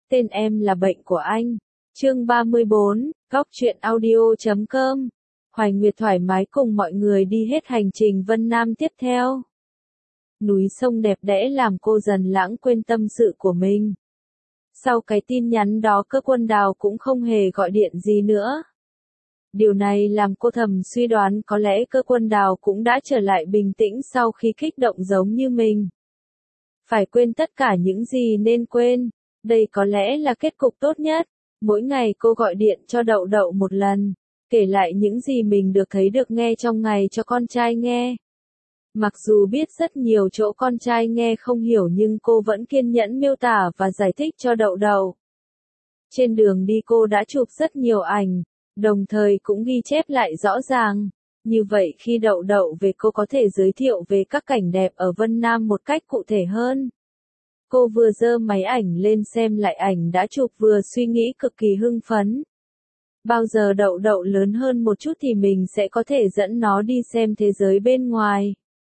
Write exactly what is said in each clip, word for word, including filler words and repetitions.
Tên em là bệnh của anh. Chương ba mươi bốn, góc truyện audio chấm com. Hoài Nguyệt thoải mái cùng mọi người đi hết hành trình Vân Nam tiếp theo. Núi sông đẹp đẽ làm cô dần lãng quên tâm sự của mình. Sau cái tin nhắn đó Cơ Quân Đào cũng không hề gọi điện gì nữa. Điều này làm cô thầm suy đoán có lẽ Cơ Quân Đào cũng đã trở lại bình tĩnh sau khi kích động giống như mình. Phải quên tất cả những gì nên quên. Đây có lẽ là kết cục tốt nhất. Mỗi ngày cô gọi điện cho Đậu Đậu một lần, kể lại những gì mình được thấy được nghe trong ngày cho con trai nghe. Mặc dù biết rất nhiều chỗ con trai nghe không hiểu nhưng cô vẫn kiên nhẫn miêu tả và giải thích cho Đậu Đậu. Trên đường đi cô đã chụp rất nhiều ảnh, đồng thời cũng ghi chép lại rõ ràng. Như vậy khi Đậu Đậu về cô có thể giới thiệu về các cảnh đẹp ở Vân Nam một cách cụ thể hơn. Cô vừa giơ máy ảnh lên xem lại ảnh đã chụp vừa suy nghĩ cực kỳ hưng phấn. Bao giờ Đậu Đậu lớn hơn một chút thì mình sẽ có thể dẫn nó đi xem thế giới bên ngoài.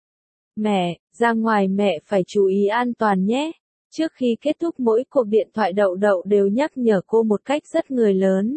Mẹ, ra ngoài mẹ phải chú ý an toàn nhé. Trước khi kết thúc mỗi cuộc điện thoại Đậu Đậu đều nhắc nhở cô một cách rất người lớn.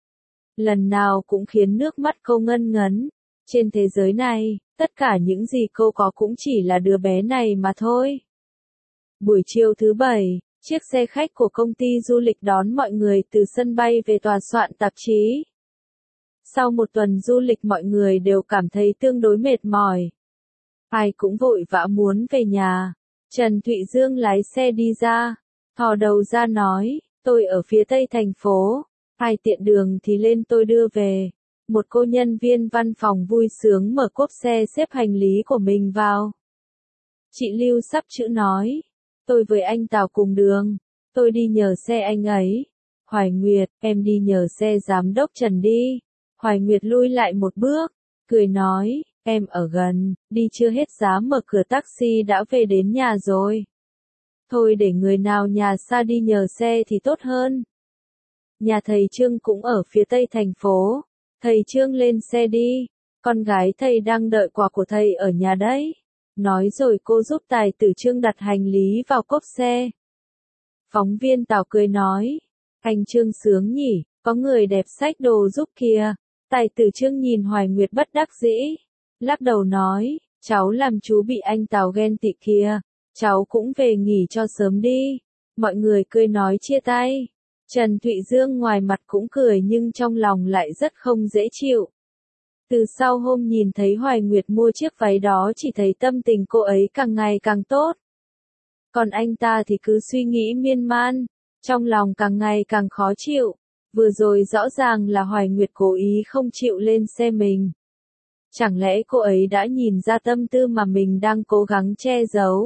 Lần nào cũng khiến nước mắt cô ngân ngấn. Trên thế giới này, tất cả những gì cô có cũng chỉ là đứa bé này mà thôi. Buổi chiều thứ bảy, chiếc xe khách của công ty du lịch đón mọi người từ sân bay về tòa soạn tạp chí. Sau một tuần du lịch mọi người đều cảm thấy tương đối mệt mỏi. Ai cũng vội vã muốn về nhà. Trần Thụy Dương lái xe đi ra, thò đầu ra nói, tôi ở phía tây thành phố, ai tiện đường thì lên tôi đưa về. Một cô nhân viên văn phòng vui sướng mở cốp xe xếp hành lý của mình vào. Chị Lưu sắp chữ nói, tôi với anh Tào cùng đường, tôi đi nhờ xe anh ấy. Hoài Nguyệt, em đi nhờ xe giám đốc Trần đi. Hoài Nguyệt lui lại một bước, cười nói, em ở gần, đi chưa hết giá mở cửa taxi đã về đến nhà rồi. Thôi để người nào nhà xa đi nhờ xe thì tốt hơn. Nhà thầy Trương cũng ở phía tây thành phố, thầy Trương lên xe đi, con gái thầy đang đợi quà của thầy ở nhà đấy. Nói rồi cô giúp tài tử Trương đặt hành lý vào cốp xe. Phóng viên Tào cười nói, anh Trương sướng nhỉ, có người đẹp xách đồ giúp kìa. Tài tử Trương nhìn Hoài Nguyệt bất đắc dĩ, lắc đầu nói, cháu làm chú bị anh Tào ghen tị kìa, cháu cũng về nghỉ cho sớm đi. Mọi người cười nói chia tay. Trần Thụy Dương ngoài mặt cũng cười nhưng trong lòng lại rất không dễ chịu. Từ sau hôm nhìn thấy Hoài Nguyệt mua chiếc váy đó chỉ thấy tâm tình cô ấy càng ngày càng tốt. Còn anh ta thì cứ suy nghĩ miên man, trong lòng càng ngày càng khó chịu. Vừa rồi rõ ràng là Hoài Nguyệt cố ý không chịu lên xe mình. Chẳng lẽ cô ấy đã nhìn ra tâm tư mà mình đang cố gắng che giấu?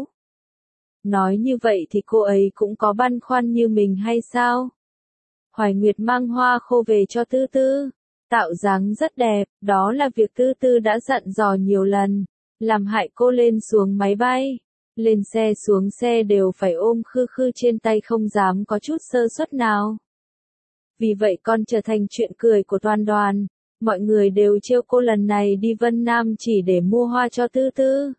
Nói như vậy thì cô ấy cũng có băn khoăn như mình hay sao? Hoài Nguyệt mang hoa khô về cho Tư Tư. Tạo dáng rất đẹp, đó là việc Tư Tư đã dặn dò nhiều lần, làm hại cô lên xuống máy bay. Lên xe xuống xe đều phải ôm khư khư trên tay không dám có chút sơ suất nào. Vì vậy con trở thành chuyện cười của toàn đoàn, mọi người đều trêu cô lần này đi Vân Nam chỉ để mua hoa cho Tư Tư.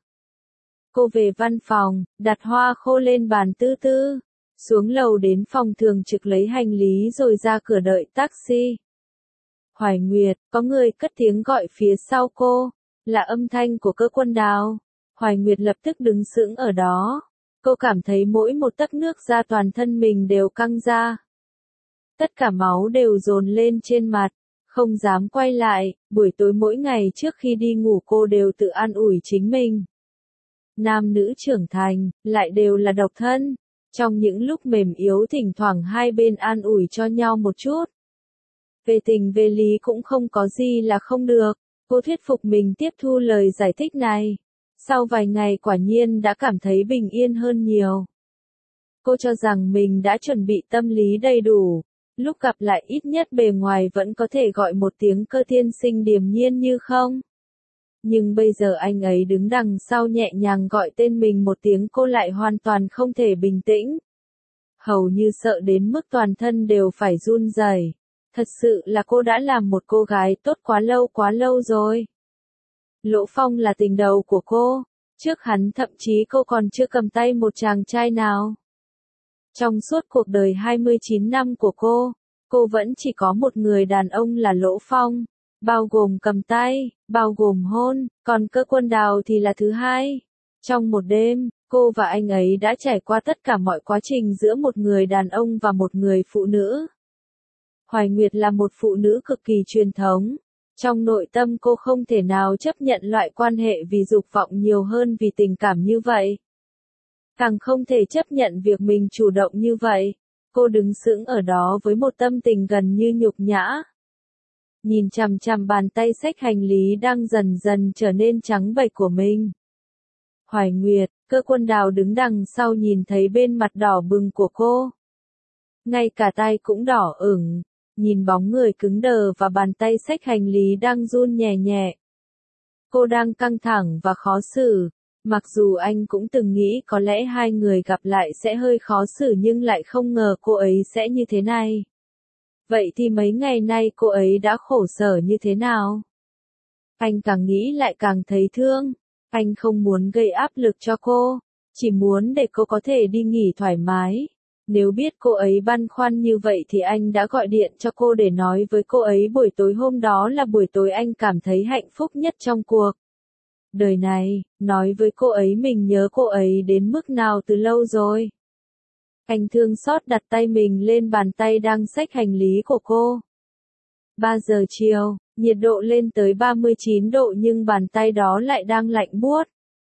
Cô về văn phòng, đặt hoa khô lên bàn Tư Tư, xuống lầu đến phòng thường trực lấy hành lý rồi ra cửa đợi taxi. Hoài Nguyệt, có người cất tiếng gọi phía sau cô, là âm thanh của Cơ Quân Đào. Hoài Nguyệt lập tức đứng sững ở đó. Cô cảm thấy mỗi một tấc nước ra toàn thân mình đều căng ra. Tất cả máu đều dồn lên trên mặt, không dám quay lại. Buổi tối mỗi ngày trước khi đi ngủ cô đều tự an ủi chính mình. Nam nữ trưởng thành, lại đều là độc thân. Trong những lúc mềm yếu thỉnh thoảng hai bên an ủi cho nhau một chút. Về tình về lý cũng không có gì là không được. Cô thuyết phục mình tiếp thu lời giải thích này. Sau vài ngày quả nhiên đã cảm thấy bình yên hơn nhiều. Cô cho rằng mình đã chuẩn bị tâm lý đầy đủ. Lúc gặp lại ít nhất bề ngoài vẫn có thể gọi một tiếng Cơ tiên sinh điềm nhiên như không. Nhưng bây giờ anh ấy đứng đằng sau nhẹ nhàng gọi tên mình một tiếng cô lại hoàn toàn không thể bình tĩnh. Hầu như sợ đến mức toàn thân đều phải run rẩy. Thật sự là cô đã làm một cô gái tốt quá lâu quá lâu rồi. Lỗ Phong là tình đầu của cô. Trước hắn thậm chí cô còn chưa cầm tay một chàng trai nào. Trong suốt cuộc đời hai mươi chín năm của cô, cô vẫn chỉ có một người đàn ông là Lỗ Phong, bao gồm cầm tay, bao gồm hôn, còn Cơ Quân Đào thì là thứ hai. Trong một đêm, cô và anh ấy đã trải qua tất cả mọi quá trình giữa một người đàn ông và một người phụ nữ. Hoài Nguyệt là một phụ nữ cực kỳ truyền thống. Trong nội tâm cô không thể nào chấp nhận loại quan hệ vì dục vọng nhiều hơn vì tình cảm như vậy. Càng không thể chấp nhận việc mình chủ động như vậy. Cô đứng sững ở đó với một tâm tình gần như nhục nhã. Nhìn chằm chằm bàn tay xách hành lý đang dần dần trở nên trắng bệch của mình. Hoài Nguyệt, Cơ Quân Đào đứng đằng sau nhìn thấy bên mặt đỏ bừng của cô. Ngay cả tay cũng đỏ ửng, nhìn bóng người cứng đờ và bàn tay xách hành lý đang run nhẹ nhẹ. Cô đang căng thẳng và khó xử, mặc dù anh cũng từng nghĩ có lẽ hai người gặp lại sẽ hơi khó xử nhưng lại không ngờ cô ấy sẽ như thế này. Vậy thì mấy ngày nay cô ấy đã khổ sở như thế nào? Anh càng nghĩ lại càng thấy thương. Anh không muốn gây áp lực cho cô, chỉ muốn để cô có thể đi nghỉ thoải mái. Nếu biết cô ấy băn khoăn như vậy thì anh đã gọi điện cho cô để nói với cô ấy buổi tối hôm đó là buổi tối anh cảm thấy hạnh phúc nhất trong cuộc đời này, nói với cô ấy mình nhớ cô ấy đến mức nào từ lâu rồi. Anh thương xót đặt tay mình lên bàn tay đang xách hành lý của cô. ba giờ chiều, nhiệt độ lên tới ba mươi chín độ nhưng bàn tay đó lại đang lạnh buốt.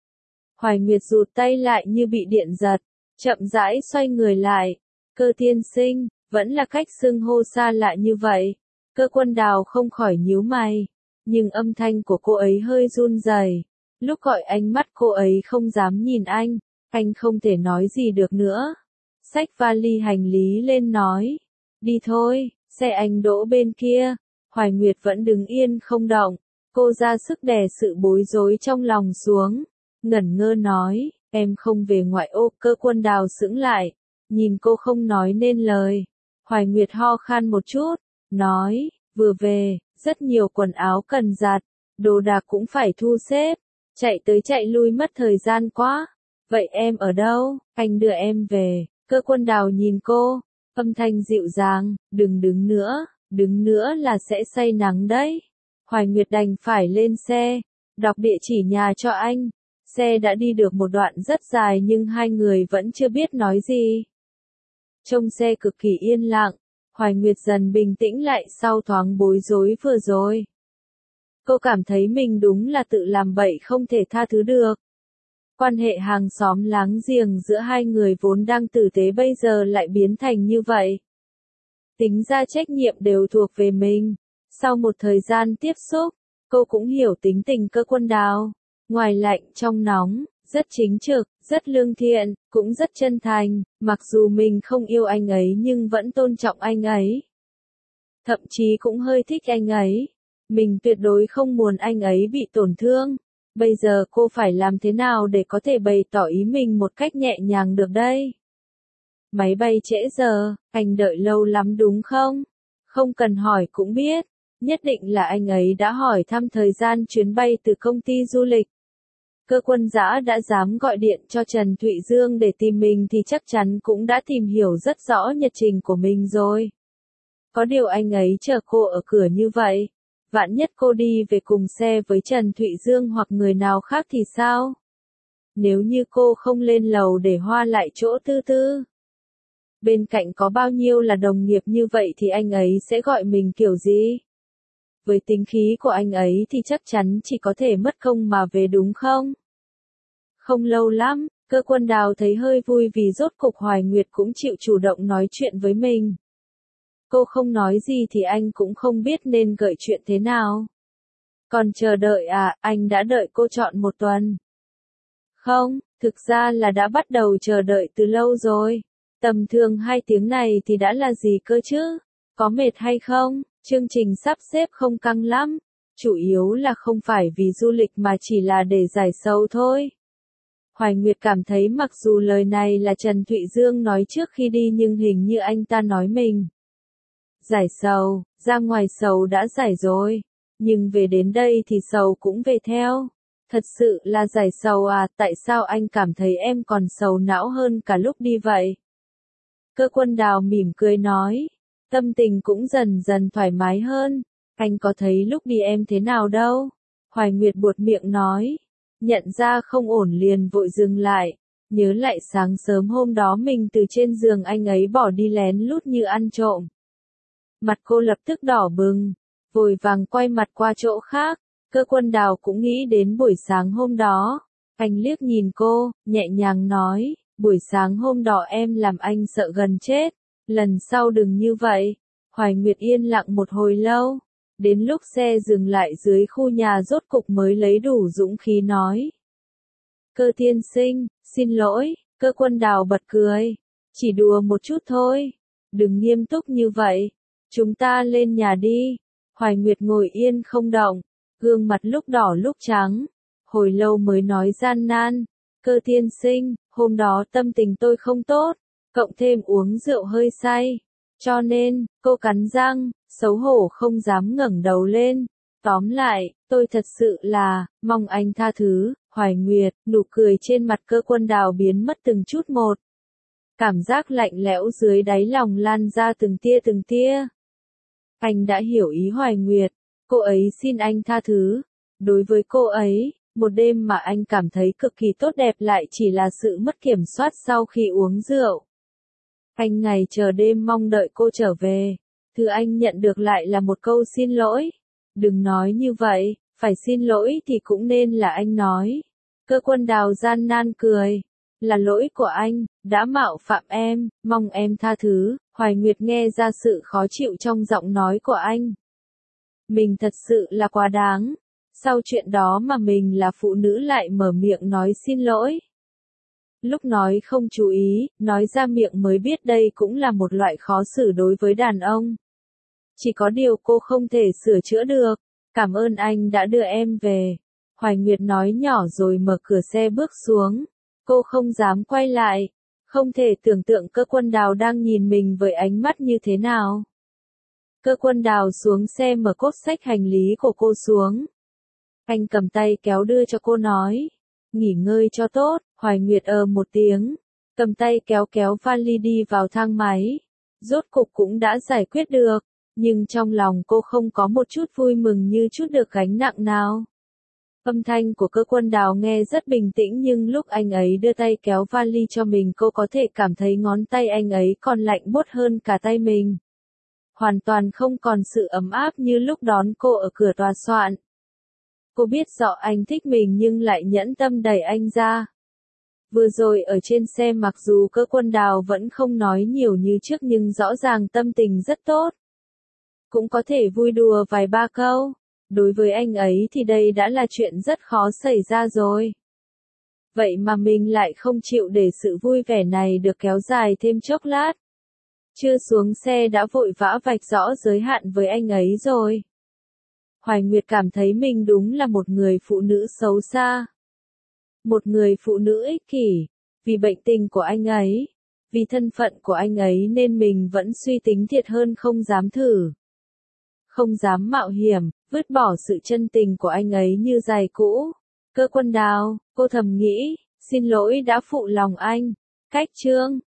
Hoài Nguyệt rụt tay lại như bị điện giật, chậm rãi xoay người lại. Cơ tiên sinh, vẫn là cách xưng hô xa lạ như vậy. Cơ Quân Đào không khỏi nhíu mày, nhưng âm thanh của cô ấy hơi run rẩy. Lúc gọi ánh mắt cô ấy không dám nhìn anh, anh không thể nói gì được nữa. Xách vali hành lý lên nói, đi thôi, xe anh đỗ bên kia. Hoài Nguyệt vẫn đứng yên không động, cô ra sức đè sự bối rối trong lòng xuống, ngẩn ngơ nói, em không về ngoại ô. Cơ Quân Đào sững lại, nhìn cô không nói nên lời. Hoài Nguyệt ho khan một chút, nói, vừa về, rất nhiều quần áo cần giặt, đồ đạc cũng phải thu xếp, chạy tới chạy lui mất thời gian quá. Vậy em ở đâu? Anh đưa em về. Cơ Quân Đào nhìn cô, âm thanh dịu dàng, đừng đứng nữa, đứng nữa là sẽ say nắng đấy. Hoài Nguyệt đành phải lên xe, đọc địa chỉ nhà cho anh. Xe đã đi được một đoạn rất dài nhưng hai người vẫn chưa biết nói gì. Trong xe cực kỳ yên lặng, Hoài Nguyệt dần bình tĩnh lại sau thoáng bối rối vừa rồi. Cô cảm thấy mình đúng là tự làm bậy không thể tha thứ được. Quan hệ hàng xóm láng giềng giữa hai người vốn đang tử tế bây giờ lại biến thành như vậy. Tính ra trách nhiệm đều thuộc về mình. Sau một thời gian tiếp xúc, cô cũng hiểu tính tình Cơ Quân Đào. Ngoài lạnh trong nóng, rất chính trực, rất lương thiện, cũng rất chân thành, mặc dù mình không yêu anh ấy nhưng vẫn tôn trọng anh ấy. Thậm chí cũng hơi thích anh ấy. Mình tuyệt đối không muốn anh ấy bị tổn thương. Bây giờ cô phải làm thế nào để có thể bày tỏ ý mình một cách nhẹ nhàng được đây? Máy bay trễ giờ, anh đợi lâu lắm đúng không? Không cần hỏi cũng biết. Nhất định là anh ấy đã hỏi thăm thời gian chuyến bay từ công ty du lịch. Cơ Quân Dã đã dám gọi điện cho Trần Thụy Dương để tìm mình thì chắc chắn cũng đã tìm hiểu rất rõ nhật trình của mình rồi. Có điều anh ấy chờ cô ở cửa như vậy. Vạn nhất cô đi về cùng xe với Trần Thụy Dương hoặc người nào khác thì sao? Nếu như cô không lên lầu để hoa lại chỗ tư tư. Bên cạnh có bao nhiêu là đồng nghiệp như vậy thì anh ấy sẽ gọi mình kiểu gì? Với tính khí của anh ấy thì chắc chắn chỉ có thể mất công mà về đúng không? Không lâu lắm, Cơ Quân Đào thấy hơi vui vì rốt cục Hoài Nguyệt cũng chịu chủ động nói chuyện với mình. Cô không nói gì thì anh cũng không biết nên gợi chuyện thế nào. Còn chờ đợi à, anh đã đợi cô trọn một tuần. Không, thực ra là đã bắt đầu chờ đợi từ lâu rồi. Tầm thường hai tiếng này thì đã là gì cơ chứ? Có mệt hay không? Chương trình sắp xếp không căng lắm. Chủ yếu là không phải vì du lịch mà chỉ là để giải sầu thôi. Hoài Nguyệt cảm thấy mặc dù lời này là Trần Thụy Dương nói trước khi đi nhưng hình như anh ta nói mình. Giải sầu, ra ngoài sầu đã giải rồi. Nhưng về đến đây thì sầu cũng về theo. Thật sự là giải sầu à, tại sao anh cảm thấy em còn sầu não hơn cả lúc đi vậy? Cơ Quân Đào mỉm cười nói. Tâm tình cũng dần dần thoải mái hơn. Anh có thấy lúc đi em thế nào đâu? Hoài Nguyệt buột miệng nói. Nhận ra không ổn liền vội dừng lại. Nhớ lại sáng sớm hôm đó mình từ trên giường anh ấy bỏ đi lén lút như ăn trộm. Mặt cô lập tức đỏ bừng, vội vàng quay mặt qua chỗ khác. Cơ Quân Đào cũng nghĩ đến buổi sáng hôm đó. Anh liếc nhìn cô, nhẹ nhàng nói, buổi sáng hôm đó em làm anh sợ gần chết, lần sau đừng như vậy. Hoài Nguyệt yên lặng một hồi lâu, đến lúc xe dừng lại dưới khu nhà rốt cục mới lấy đủ dũng khí nói. Cơ tiên sinh, xin lỗi. Cơ Quân Đào bật cười, chỉ đùa một chút thôi, đừng nghiêm túc như vậy, chúng ta lên nhà đi. Hoài Nguyệt ngồi yên không động, gương mặt lúc đỏ lúc trắng, hồi lâu mới nói gian nan, Cơ tiên sinh, hôm đó tâm tình tôi không tốt, cộng thêm uống rượu hơi say, cho nên, cô cắn răng, xấu hổ không dám ngẩng đầu lên. Tóm lại, tôi thật sự là, mong anh tha thứ. Hoài Nguyệt, nụ cười trên mặt Cơ Quân Đào biến mất từng chút một. Cảm giác lạnh lẽo dưới đáy lòng lan ra từng tia từng tia. Anh đã hiểu ý Hoài Nguyệt, cô ấy xin anh tha thứ. Đối với cô ấy, một đêm mà anh cảm thấy cực kỳ tốt đẹp lại chỉ là sự mất kiểm soát sau khi uống rượu. Anh ngày chờ đêm mong đợi cô trở về. Thứ anh nhận được lại là một câu xin lỗi. Đừng nói như vậy, phải xin lỗi thì cũng nên là anh nói. Cơ Quân Đào gian nan cười. Là lỗi của anh, đã mạo phạm em, mong em tha thứ. Hoài Nguyệt nghe ra sự khó chịu trong giọng nói của anh. Mình thật sự là quá đáng. Sau chuyện đó mà mình là phụ nữ lại mở miệng nói xin lỗi. Lúc nói không chú ý, nói ra miệng mới biết đây cũng là một loại khó xử đối với đàn ông. Chỉ có điều cô không thể sửa chữa được. Cảm ơn anh đã đưa em về. Hoài Nguyệt nói nhỏ rồi mở cửa xe bước xuống. Cô không dám quay lại. Không thể tưởng tượng Cơ Quân Đào đang nhìn mình với ánh mắt như thế nào. Cơ Quân Đào xuống xe mở cốp xách hành lý của cô xuống. Anh cầm tay kéo đưa cho cô nói. Nghỉ ngơi cho tốt. Hoài Nguyệt ờ một tiếng. Cầm tay kéo kéo vali đi vào thang máy. Rốt cục cũng đã giải quyết được. Nhưng trong lòng cô không có một chút vui mừng như chút được gánh nặng nào. Âm thanh của Cơ Quân Đào nghe rất bình tĩnh nhưng lúc anh ấy đưa tay kéo vali cho mình cô có thể cảm thấy ngón tay anh ấy còn lạnh buốt hơn cả tay mình. Hoàn toàn không còn sự ấm áp như lúc đón cô ở cửa tòa soạn. Cô biết rõ anh thích mình nhưng lại nhẫn tâm đẩy anh ra. Vừa rồi ở trên xe mặc dù Cơ Quân Đào vẫn không nói nhiều như trước nhưng rõ ràng tâm tình rất tốt. Cũng có thể vui đùa vài ba câu. Đối với anh ấy thì đây đã là chuyện rất khó xảy ra rồi. Vậy mà mình lại không chịu để sự vui vẻ này được kéo dài thêm chốc lát. Chưa xuống xe đã vội vã vạch rõ giới hạn với anh ấy rồi. Hoài Nguyệt cảm thấy mình đúng là một người phụ nữ xấu xa. Một người phụ nữ ích kỷ. Vì bệnh tình của anh ấy, vì thân phận của anh ấy nên mình vẫn suy tính thiệt hơn không dám thử. Không dám mạo hiểm, vứt bỏ sự chân tình của anh ấy như giày cũ. Cơ Quân Đào, cô thầm nghĩ, xin lỗi đã phụ lòng anh. Cách chương